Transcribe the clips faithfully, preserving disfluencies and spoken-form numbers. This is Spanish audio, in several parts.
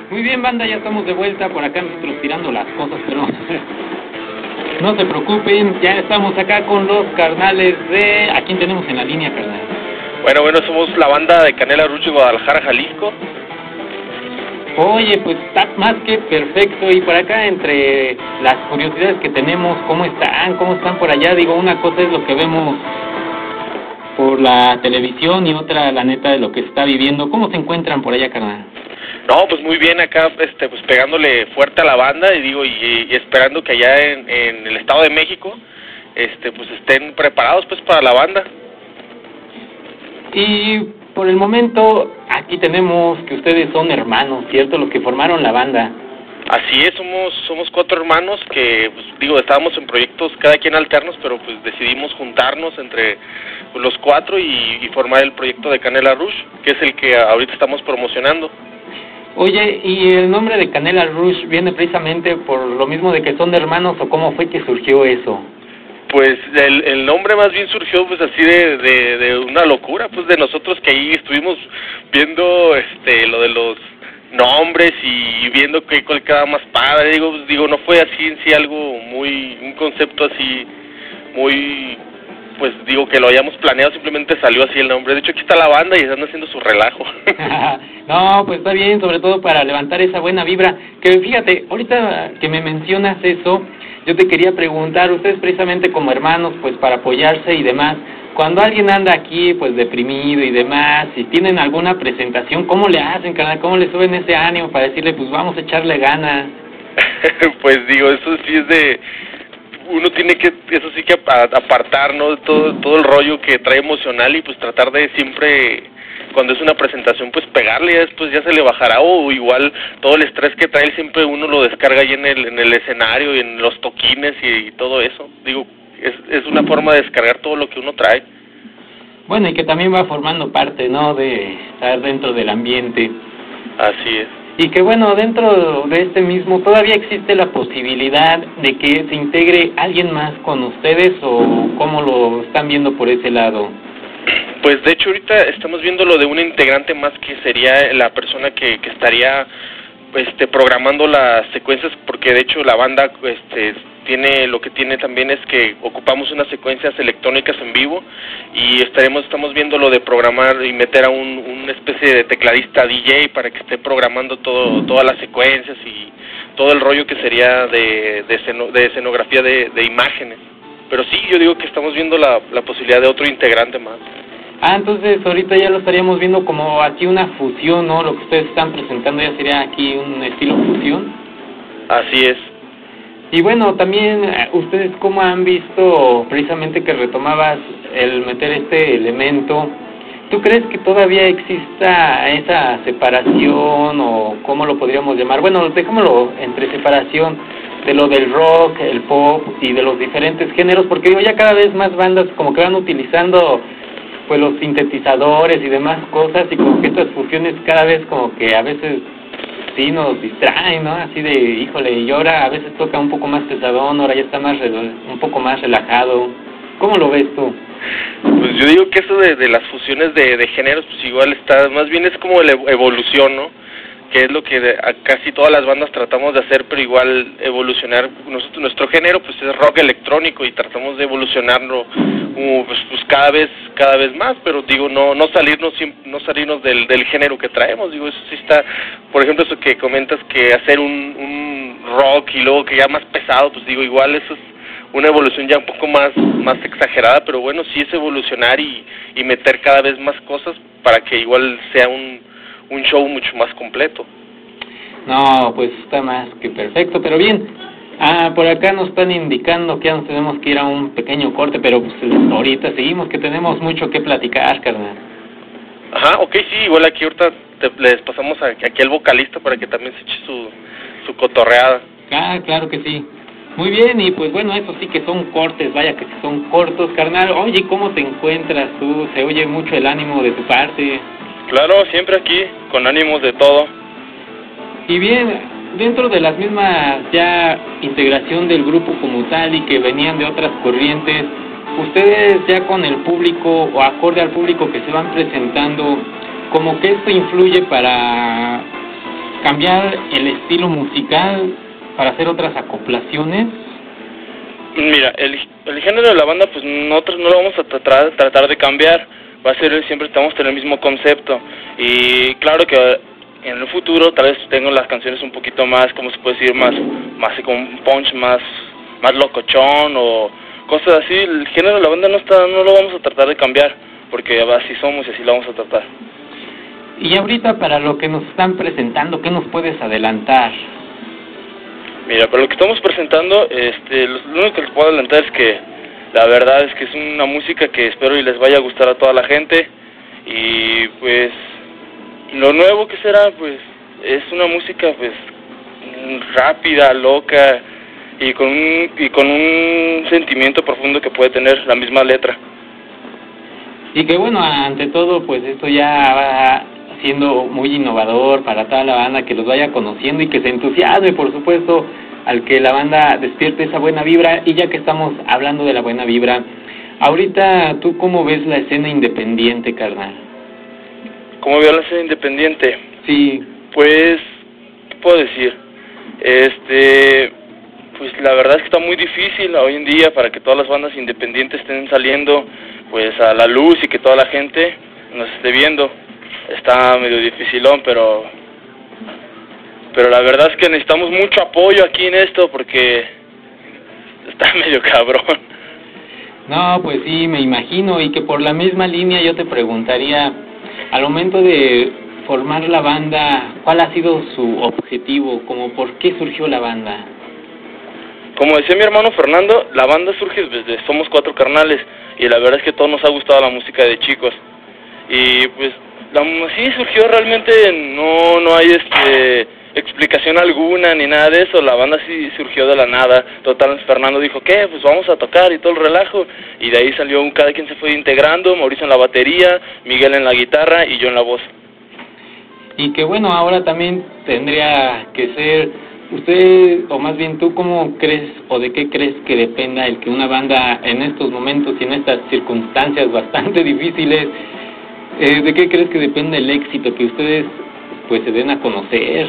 Muy bien, banda, ya estamos de vuelta por acá nosotros tirando las cosas, pero no se preocupen, ya estamos acá con los carnales de... ¿A quién tenemos en la línea, carnal? Bueno, bueno, somos la banda de Canela Rush de Guadalajara, Jalisco. Oye, pues está más que perfecto, y por acá entre las curiosidades que tenemos, ¿cómo están? ¿Cómo están por allá? Digo, una cosa es lo que vemos por la televisión y otra, la neta, de lo que se está viviendo. ¿Cómo se encuentran por allá, carnal? No, pues muy bien acá, este, pues pegándole fuerte a la banda y digo, y, y esperando que allá en, en el Estado de México, este, pues estén preparados pues para la banda. Y por el momento aquí tenemos que ustedes son hermanos, ¿cierto? Los que formaron la banda. Así es, somos somos cuatro hermanos que, pues, digo, estábamos en proyectos cada quien alternos, pero pues decidimos juntarnos entre pues, los cuatro y, y formar el proyecto de Canela Rush, que es el que ahorita estamos promocionando. Oye, ¿y el nombre de Canela Rush viene precisamente por lo mismo de que son hermanos o cómo fue que surgió eso? Pues el, el nombre más bien surgió pues así de, de, de una locura, pues de nosotros que ahí estuvimos viendo este lo de los nombres y viendo que cuál quedaba más padre. Digo, pues, digo, no fue así en sí algo muy, un concepto así muy, pues digo que lo hayamos planeado, simplemente salió así el nombre. De hecho aquí está la banda y están haciendo su relajo. No, pues está bien, sobre todo para levantar esa buena vibra. Que fíjate, ahorita que me mencionas eso, yo te quería preguntar, ustedes precisamente como hermanos, pues para apoyarse y demás, cuando alguien anda aquí, pues deprimido y demás, si tienen alguna presentación, ¿cómo le hacen, carnal? ¿Cómo le suben ese ánimo para decirle, pues vamos a echarle ganas? Pues digo, eso sí es de... Uno tiene que, eso sí que apartar, ¿no? Todo, todo el rollo que trae emocional y pues tratar de siempre, cuando es una presentación, pues pegarle, ya después ya se le bajará, o igual todo el estrés que trae siempre uno lo descarga ahí en el, en el escenario y en los toquines y, y todo eso. Digo, es, es una forma de descargar todo lo que uno trae. Bueno, y que también va formando parte, ¿no?, de estar dentro del ambiente. Así es. Y que bueno, dentro de este mismo, ¿todavía existe la posibilidad de que se integre alguien más con ustedes o cómo lo están viendo por ese lado? Pues de hecho ahorita estamos viendo lo de un integrante más que sería la persona que, que estaría este, programando las secuencias, porque de hecho la banda este, tiene lo que tiene también es que ocupamos unas secuencias electrónicas en vivo y estaremos estamos viendo lo de programar y meter a un, una especie de tecladista D J para que esté programando todo todas las secuencias y todo el rollo que sería de de, esceno, de escenografía de, de imágenes. Pero sí, yo digo que estamos viendo la, la posibilidad de otro integrante más. Ah, entonces ahorita ya lo estaríamos viendo como aquí una fusión, ¿no? Lo que ustedes están presentando ya sería aquí un estilo fusión. Así es. Y bueno, también, ¿ustedes cómo han visto precisamente que retomabas el meter este elemento? ¿Tú crees que todavía exista esa separación o cómo lo podríamos llamar? Bueno, dejémoslo entre separación de lo del rock, el pop y de los diferentes géneros, porque digo, ya cada vez más bandas como que van utilizando pues los sintetizadores y demás cosas, y como que estas fusiones cada vez como que a veces sí nos distraen, ¿no? Así de, híjole, y ahora a veces toca un poco más pesadón, ahora ya está más un poco más relajado. ¿Cómo lo ves tú? Pues yo digo que eso de, de las fusiones de, de géneros, pues igual está, más bien es como la evolución, ¿no? Que es lo que de, a casi todas las bandas tratamos de hacer, pero igual evolucionar. Nosotros, nuestro género pues es rock electrónico y tratamos de evolucionarlo uh, pues, pues cada vez cada vez más, pero digo, no no salirnos no salirnos del, del género que traemos. Digo, eso sí está, por ejemplo, eso que comentas, que hacer un, un rock y luego que ya más pesado, pues digo, igual eso es una evolución ya un poco más más exagerada, pero bueno, sí es evolucionar y, y meter cada vez más cosas para que igual sea un un show mucho más completo. No, pues está más que perfecto, pero bien, ah, por acá nos están indicando que ya nos tenemos que ir a un pequeño corte, pero pues ahorita seguimos, que tenemos mucho que platicar, carnal. Ajá, ok, sí, igual aquí ahorita te, les pasamos a, aquí al vocalista para que también se eche su, su cotorreada. Ah, claro que sí. Muy bien, y pues bueno, eso sí que son cortes, vaya que son cortos, carnal. Oye, ¿cómo te encuentras tú? Se oye mucho el ánimo de tu parte. Claro, siempre aquí, con ánimos de todo. Y bien, dentro de las mismas ya integración del grupo como tal y que venían de otras corrientes, ustedes ya con el público o acorde al público que se van presentando, como que esto influye para cambiar el estilo musical para hacer otras acoplaciones? Mira, el, el género de la banda, pues nosotros no lo vamos a tratar, tratar de cambiar, va a ser siempre estamos en el mismo concepto, y claro que en el futuro tal vez tengo las canciones un poquito más, como se puede decir, más, más con un punch más, más locochón o cosas así. El género de la banda no está, no lo vamos a tratar de cambiar, porque así somos y así lo vamos a tratar. Y ahorita para lo que nos están presentando, ¿qué nos puedes adelantar? Mira, para lo que estamos presentando, este, lo único que les puedo adelantar es que la verdad es que es una música que espero y les vaya a gustar a toda la gente, y pues lo nuevo que será, pues es una música pues rápida, loca y con un, y con un sentimiento profundo que puede tener la misma letra. Y que bueno, ante todo pues esto ya va siendo muy innovador para toda la banda, que los vaya conociendo y que se entusiasme, por supuesto, al que la banda despierte esa buena vibra. Y ya que estamos hablando de la buena vibra, ahorita, ¿tú cómo ves la escena independiente, carnal? ¿Cómo veo la escena independiente? Sí. Pues, ¿qué puedo decir? Este, pues la verdad es que está muy difícil hoy en día para que todas las bandas independientes estén saliendo pues a la luz y que toda la gente nos esté viendo. Está medio dificilón, pero pero la verdad es que necesitamos mucho apoyo aquí en esto porque está medio cabrón. No, pues sí, me imagino, y que por la misma línea yo te preguntaría, al momento de formar la banda, ¿cuál ha sido su objetivo? Como ¿por qué surgió la banda? Como decía mi hermano Fernando, la banda surge desde somos cuatro carnales, y la verdad es que a todos nos ha gustado la música de chicos. Y pues la, sí surgió realmente, no no hay este explicación alguna ni nada de eso, la banda sí surgió de la nada. Total, Fernando dijo, ¿qué? Pues vamos a tocar y todo el relajo, y de ahí salió un, cada quien se fue integrando, Mauricio en la batería, Miguel en la guitarra y yo en la voz. Y que bueno, ahora también tendría que ser, usted, o más bien tú, ¿cómo crees o de qué crees que dependa el que una banda en estos momentos y en estas circunstancias bastante difíciles, eh, de qué crees que depende el éxito, que ustedes pues se den a conocer?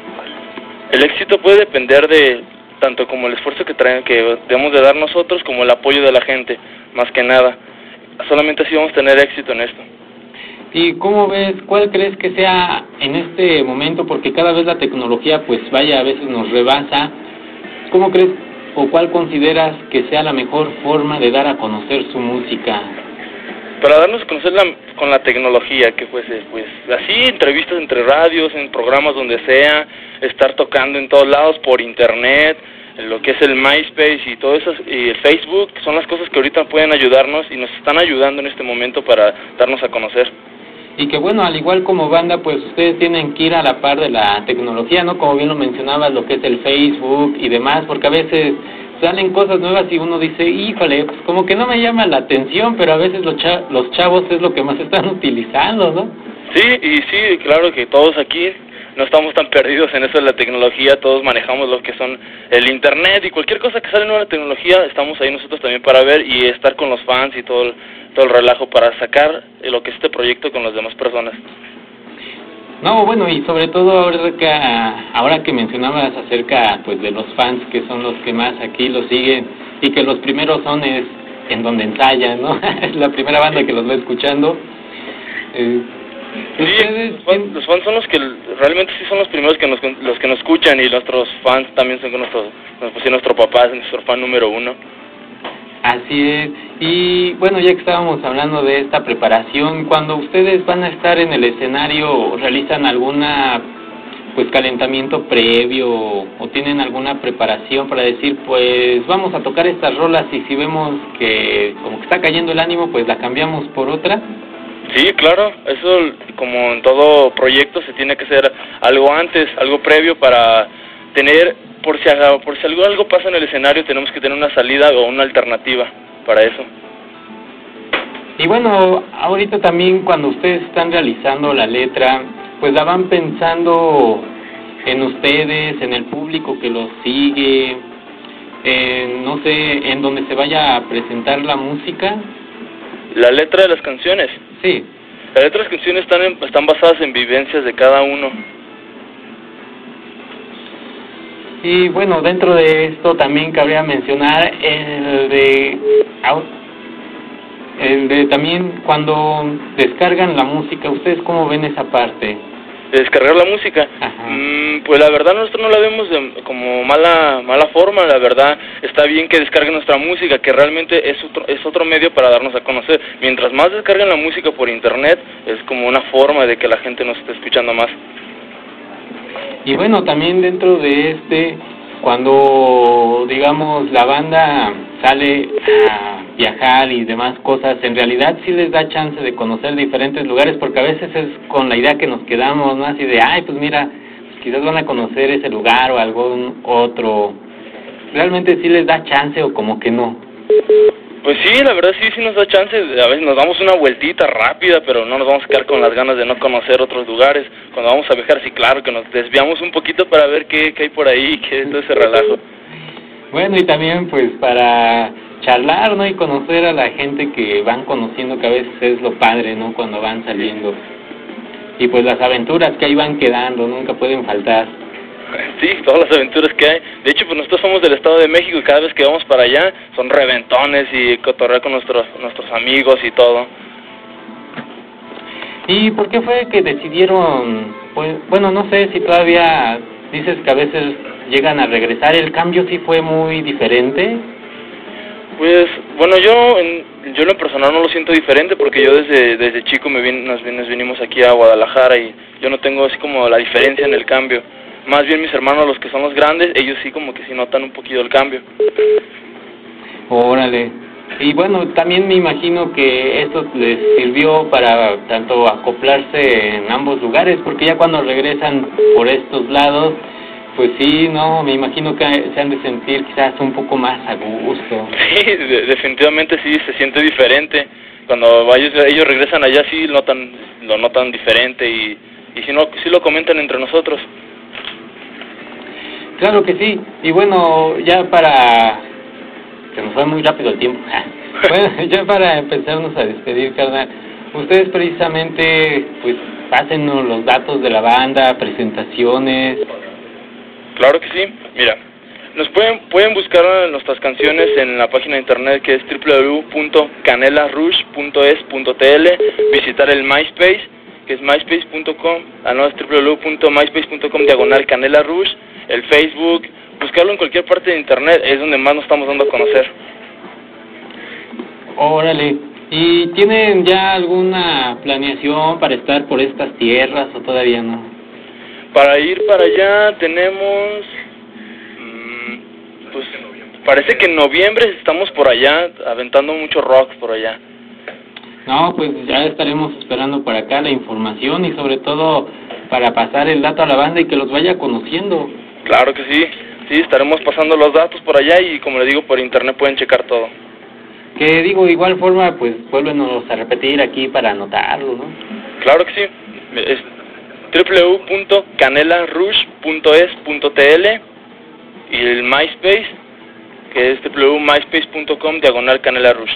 El éxito puede depender de tanto como el esfuerzo que traen, que debemos de dar nosotros, como el apoyo de la gente, más que nada. Solamente así vamos a tener éxito en esto. ¿Y cómo ves, cuál crees que sea en este momento, porque cada vez la tecnología pues vaya, a veces nos rebasa, ¿cómo crees o cuál consideras que sea la mejor forma de dar a conocer su música? Para darnos a conocer la, con la tecnología, que pues, pues así, entrevistas entre radios, en programas donde sea, estar tocando en todos lados, por internet, lo que es el MySpace y todo eso, y el Facebook, son las cosas que ahorita pueden ayudarnos y nos están ayudando en este momento para darnos a conocer. Y que bueno, al igual como banda, pues ustedes tienen que ir a la par de la tecnología, ¿no? Como bien lo mencionabas, lo que es el Facebook y demás, porque a veces salen cosas nuevas y uno dice, híjole, pues como que no me llama la atención, pero a veces los, cha los chavos es lo que más están utilizando, ¿no? Sí, y sí, claro que todos aquí no estamos tan perdidos en eso de la tecnología, todos manejamos lo que son el internet y cualquier cosa que sale nueva de tecnología, estamos ahí nosotros también para ver y estar con los fans y todo el, todo el relajo para sacar lo que es este proyecto con las demás personas. No, bueno, y sobre todo ahora que, ahora que mencionabas acerca pues de los fans, que son los que más aquí los siguen y que los primeros son es en donde ensayan, ¿no? Es la primera banda que los va escuchando. Eh, Sí, los fans, los fans son los que realmente sí son los primeros que nos, los que nos escuchan, y nuestros fans también son nuestros, pues sí, nuestro papá es nuestro fan número uno. Así es. Y bueno, ya que estábamos hablando de esta preparación, cuando ustedes van a estar en el escenario, ¿realizan alguna pues calentamiento previo o tienen alguna preparación para decir, pues vamos a tocar estas rolas y si vemos que como que está cayendo el ánimo, pues la cambiamos por otra? Sí, claro, eso como en todo proyecto se tiene que hacer algo antes, algo previo para tener, por si, por si algo, algo pasa en el escenario, tenemos que tener una salida o una alternativa para eso. Y bueno, ahorita también cuando ustedes están realizando la letra, pues la van pensando en ustedes, en el público que los sigue, en, no sé, en donde se vaya a presentar la música. La letra de las canciones. Sí. Las letras de las canciones están, en, están basadas en vivencias de cada uno. Y bueno, dentro de esto también cabría mencionar el de el de también cuando descargan la música, ¿ustedes cómo ven esa parte? ¿De descargar la música? Mm, pues la verdad nosotros no la vemos de, como mala mala forma, la verdad está bien que descarguen nuestra música, que realmente es otro, es otro medio para darnos a conocer. Mientras más descarguen la música por internet, es como una forma de que la gente nos esté escuchando más. Y bueno, también dentro de este, cuando digamos la banda sale a viajar y demás cosas, en realidad sí les da chance de conocer diferentes lugares, porque a veces es con la idea que nos quedamos, ¿no? Así de, ay, pues mira, pues quizás van a conocer ese lugar o algún otro. ¿Realmente sí les da chance o como que no? Pues sí, la verdad sí, sí nos da chance, a veces nos damos una vueltita rápida, pero no nos vamos a quedar con las ganas de no conocer otros lugares. Cuando vamos a viajar, sí, claro, que nos desviamos un poquito para ver qué, qué hay por ahí, qué es todo ese relajo. Bueno, y también pues para charlar, ¿no? Y conocer a la gente que van conociendo, que a veces es lo padre, ¿no? Cuando van saliendo. Y pues las aventuras que ahí van quedando, nunca pueden faltar. Sí, todas las aventuras que hay. De hecho, pues nosotros somos del Estado de México y cada vez que vamos para allá son reventones y cotorrear con nuestros nuestros amigos y todo. ¿Y por qué fue que decidieron, pues, bueno, no sé si todavía dices que a veces llegan a regresar, el cambio sí fue muy diferente? Pues, bueno, yo en, yo en lo personal no lo siento diferente porque yo desde desde chico me vin, nos, nos vinimos aquí a Guadalajara y yo no tengo así como la diferencia en el cambio. Más bien mis hermanos, los que son los grandes, ellos sí como que sí notan un poquito el cambio. Órale. Y bueno, también me imagino que esto les sirvió para tanto acoplarse en ambos lugares, porque ya cuando regresan por estos lados, pues sí, no, me imagino que se han de sentir quizás un poco más a gusto. Sí, de, definitivamente sí, se siente diferente. Cuando ellos, ellos regresan allá sí notan, lo notan diferente y, y si no, sí lo comentan entre nosotros. Claro que sí, y bueno, ya para... se nos fue muy rápido el tiempo. Bueno, ya para empezarnos a despedir, carnal, ustedes precisamente, pues, pásennos los datos de la banda, presentaciones. Claro que sí, mira, nos pueden pueden buscar nuestras canciones en la página de internet que es doble u doble u doble u punto canela rush punto es punto t l, visitar el MySpace, que es myspace punto com, ah, no, es doble u doble u doble u punto myspace punto com diagonal canela rush, el Facebook, buscarlo en cualquier parte de internet, es donde más nos estamos dando a conocer. Órale, ¿y tienen ya alguna planeación para estar por estas tierras o todavía no? Para ir para allá tenemos, mmm, pues parece que en noviembre estamos por allá, aventando mucho rock por allá. No, pues ya estaremos esperando por acá la información y sobre todo para pasar el dato a la banda y que los vaya conociendo. Claro que sí, sí, estaremos pasando los datos por allá y como le digo, por internet pueden checar todo. Que digo, de igual forma, pues vuélvenos a repetir aquí para anotarlo, ¿no? Claro que sí, es doble u doble u doble u punto canela rush punto es punto t l y el MySpace, que es doble u doble u doble u punto myspace punto com diagonal canela rush.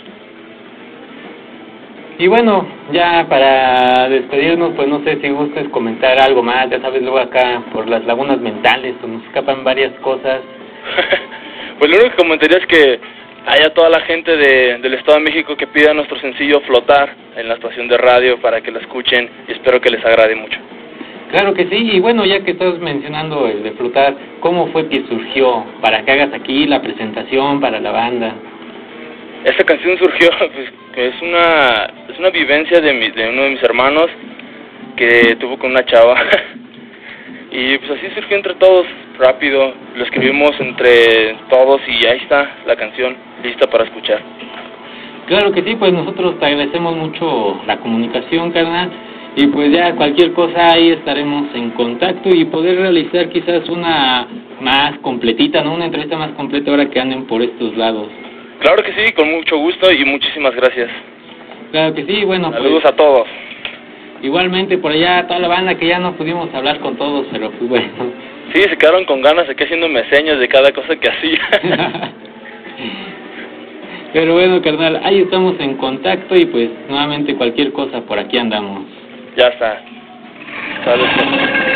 Y bueno, ya para despedirnos, pues no sé si gustes comentar algo más, ya sabes, luego acá por las lagunas mentales, pues nos escapan varias cosas. Pues lo único que comentaría es que haya toda la gente de, del Estado de México que pida nuestro sencillo Flotar en la estación de radio para que lo escuchen y espero que les agrade mucho. Claro que sí, y bueno, ya que estás mencionando el de Flotar, ¿cómo fue que surgió para que hagas aquí la presentación para la banda? Esta canción surgió, pues, que es una es una vivencia de, mi, de uno de mis hermanos que tuvo con una chava y pues así surgió entre todos, rápido, lo escribimos entre todos y ahí está la canción lista para escuchar. Claro que sí, pues nosotros te agradecemos mucho la comunicación, carnal, y pues ya cualquier cosa ahí estaremos en contacto y poder realizar quizás una más completita, ¿no? Una entrevista más completa ahora que anden por estos lados. Claro que sí, con mucho gusto y muchísimas gracias. Claro que sí, bueno, saludos pues, a todos. Igualmente por allá toda la banda que ya no pudimos hablar con todos, pero pues bueno. Sí, se quedaron con ganas aquí haciéndome señas de cada cosa que hacía. Pero bueno, carnal, ahí estamos en contacto y pues nuevamente cualquier cosa por aquí andamos. Ya está. Saludos.